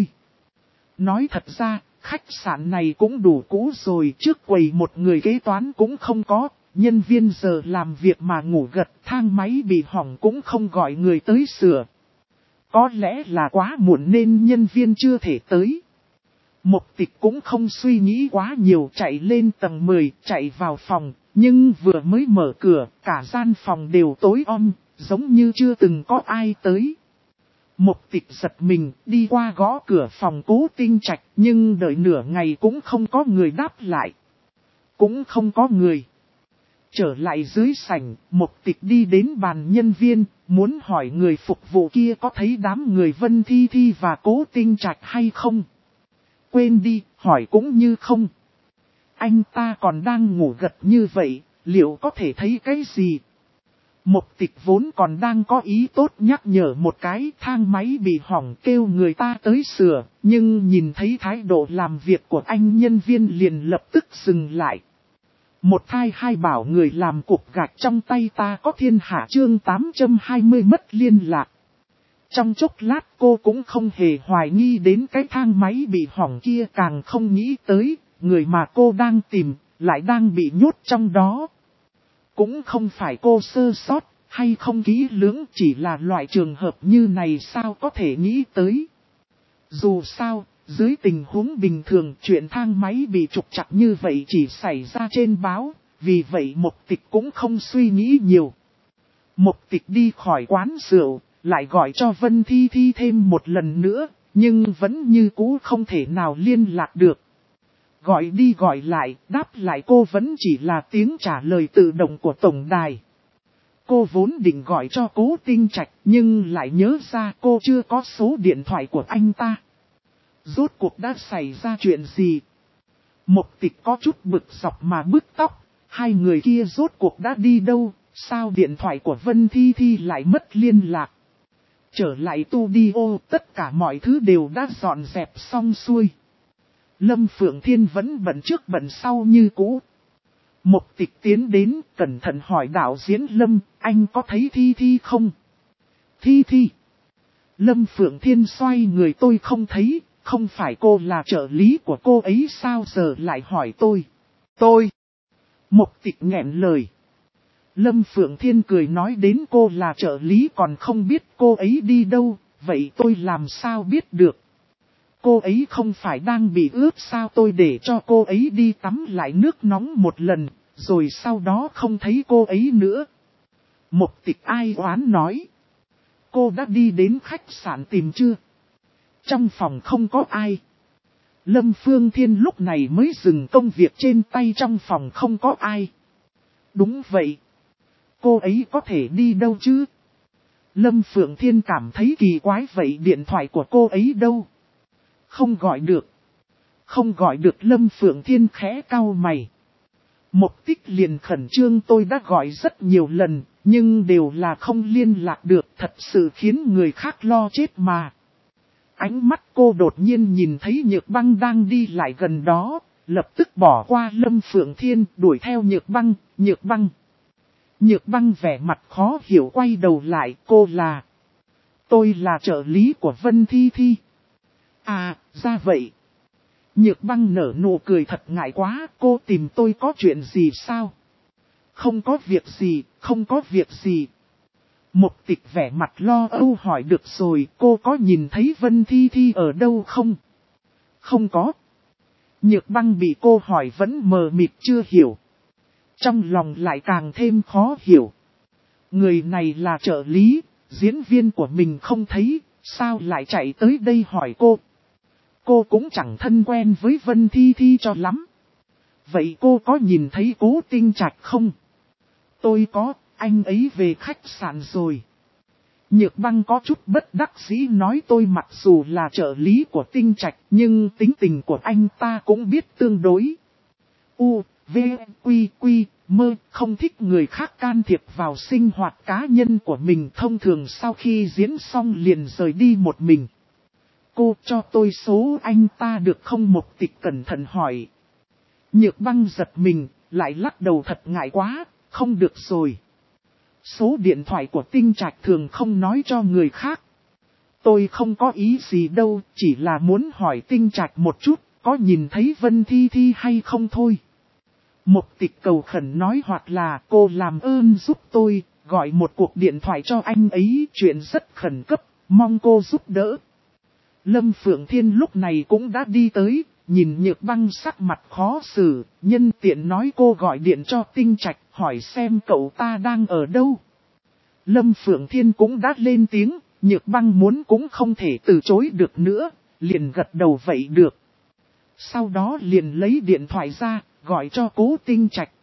Nói thật ra, khách sạn này cũng đủ cũ rồi, trước quầy một người kế toán cũng không có. Nhân viên giờ làm việc mà ngủ gật, thang máy bị hỏng cũng không gọi người tới sửa. Có lẽ là quá muộn nên nhân viên chưa thể tới. Mục Tịch cũng không suy nghĩ quá nhiều, chạy lên tầng 10, chạy vào phòng, nhưng vừa mới mở cửa, cả gian phòng đều tối om, giống như chưa từng có ai tới. Mục Tịch giật mình, đi qua gõ cửa phòng Cố Tinh Trạch, nhưng đợi nửa ngày cũng không có người đáp lại. Cũng không có người. Trở lại dưới sảnh, Mục Tịch đi đến bàn nhân viên, muốn hỏi người phục vụ kia có thấy đám người Vân Thi Thi và Cố Tinh Trạch hay không. Quên đi, hỏi cũng như không. Anh ta còn đang ngủ gật như vậy, liệu có thể thấy cái gì? Mục Tịch vốn còn đang có ý tốt nhắc nhở một cái, thang máy bị hỏng kêu người ta tới sửa, nhưng nhìn thấy thái độ làm việc của anh nhân viên liền lập tức dừng lại. Một thai hai bảo người làm cục gạch trong tay ta có thiên hạ chương 820 mất liên lạc. Trong chốc lát cô cũng không hề hoài nghi đến cái thang máy bị hỏng kia, càng không nghĩ tới, người mà cô đang tìm, lại đang bị nhốt trong đó. Cũng không phải cô sơ sót, hay không kỹ lưỡng, chỉ là loại trường hợp như này sao có thể nghĩ tới. Dù sao, dưới tình huống bình thường chuyện thang máy bị trục trặc như vậy chỉ xảy ra trên báo, vì vậy Mục Tịch cũng không suy nghĩ nhiều. Mục Tịch đi khỏi quán rượu, lại gọi cho Vân Thi Thi thêm một lần nữa, Nhưng vẫn như cũ không thể nào liên lạc được. Gọi đi gọi lại, đáp lại cô vẫn chỉ là tiếng trả lời tự động của tổng đài. Cô vốn định gọi cho Cố Tinh Trạch, nhưng lại nhớ ra cô chưa có số điện thoại của anh ta. Rốt cuộc đã xảy ra chuyện gì? Mộc Tịch có chút bực dọc mà bứt tóc. Hai người kia rốt cuộc đã đi đâu? Sao điện thoại của Vân Thi Thi lại mất liên lạc? Trở lại studio, tất cả mọi thứ đều đã dọn dẹp xong xuôi. Lâm Phượng Thiên vẫn bận trước bận sau như cũ. Mộc Tịch tiến đến, cẩn thận hỏi đạo diễn Lâm, anh có thấy Thi Thi không? Thi Thi. Lâm Phượng Thiên xoay người, tôi không thấy, không phải cô là trợ lý của cô ấy sao giờ lại hỏi tôi? Tôi. Mộc Tịch nghẹn lời. Lâm Phượng Thiên cười nói đến cô là trợ lý còn không biết cô ấy đi đâu, vậy tôi làm sao biết được? Cô ấy không phải đang bị ướt sao, tôi để cho cô ấy đi tắm lại nước nóng một lần, rồi sau đó không thấy cô ấy nữa. Mộc Tịch ai oán nói. Cô đã đi đến khách sạn tìm chưa? Trong phòng không có ai. Lâm Phượng Thiên lúc này mới dừng công việc trên tay, trong phòng không có ai. Đúng vậy. Cô ấy có thể đi đâu chứ? Lâm Phượng Thiên cảm thấy kỳ quái, vậy điện thoại của cô ấy đâu? Không gọi được. Không gọi được. Lâm Phượng Thiên khẽ cau mày. Mộc Tích liền khẩn trương, tôi đã gọi rất nhiều lần, nhưng đều là không liên lạc được, thật sự khiến người khác lo chết mà. Ánh mắt cô đột nhiên nhìn thấy Nhược Băng đang đi lại gần đó, lập tức bỏ qua Lâm Phượng Thiên, đuổi theo Nhược Băng. Nhược Băng. Nhược Băng vẻ mặt khó hiểu quay đầu lại, cô là... Tôi là trợ lý của Vân Thi Thi. À, ra vậy. Nhược Băng nở nụ cười thật ngại quá, cô tìm tôi có chuyện gì sao? Không có việc gì, không có việc gì. Mộc Tịch vẻ mặt lo âu hỏi, được rồi, cô có nhìn thấy Vân Thi Thi ở đâu không? Không có. Nhược Băng bị cô hỏi vẫn mờ mịt chưa hiểu. Trong lòng lại càng thêm khó hiểu. Người này là trợ lý, diễn viên của mình không thấy, sao lại chạy tới đây hỏi cô? Cô cũng chẳng thân quen với Vân Thi Thi cho lắm. Vậy cô có nhìn thấy Cố Tinh Trạch không? Tôi có, anh ấy về khách sạn rồi. Nhược Băng có chút bất đắc dĩ nói, tôi mặc dù là trợ lý của Tinh Trạch, nhưng tính tình của anh ta cũng biết tương đối. U, V, Quy, Quy, Mơ, không thích người khác can thiệp vào sinh hoạt cá nhân của mình, thông thường sau khi diễn xong liền rời đi một mình. Cô cho tôi số anh ta được không? Mộc Tịch cẩn thận hỏi. Nhược Băng giật mình, lại lắc đầu thật ngại quá, không được rồi. Số điện thoại của Tinh Trạch thường không nói cho người khác. Tôi không có ý gì đâu, chỉ là muốn hỏi Tinh Trạch một chút, có nhìn thấy Vân Thi Thi hay không thôi. Mộc Tịch cầu khẩn nói, hoặc là cô làm ơn giúp tôi, gọi một cuộc điện thoại cho anh ấy, chuyện rất khẩn cấp, mong cô giúp đỡ. Lâm Phượng Thiên lúc này cũng đã đi tới, nhìn Nhược Băng sắc mặt khó xử, nhân tiện nói cô gọi điện cho Tinh Trạch, hỏi xem cậu ta đang ở đâu. Lâm Phượng Thiên cũng đã lên tiếng, Nhược Băng muốn cũng không thể từ chối được nữa, liền gật đầu vậy được. Sau đó liền lấy điện thoại ra, gọi cho Cố Tinh Trạch.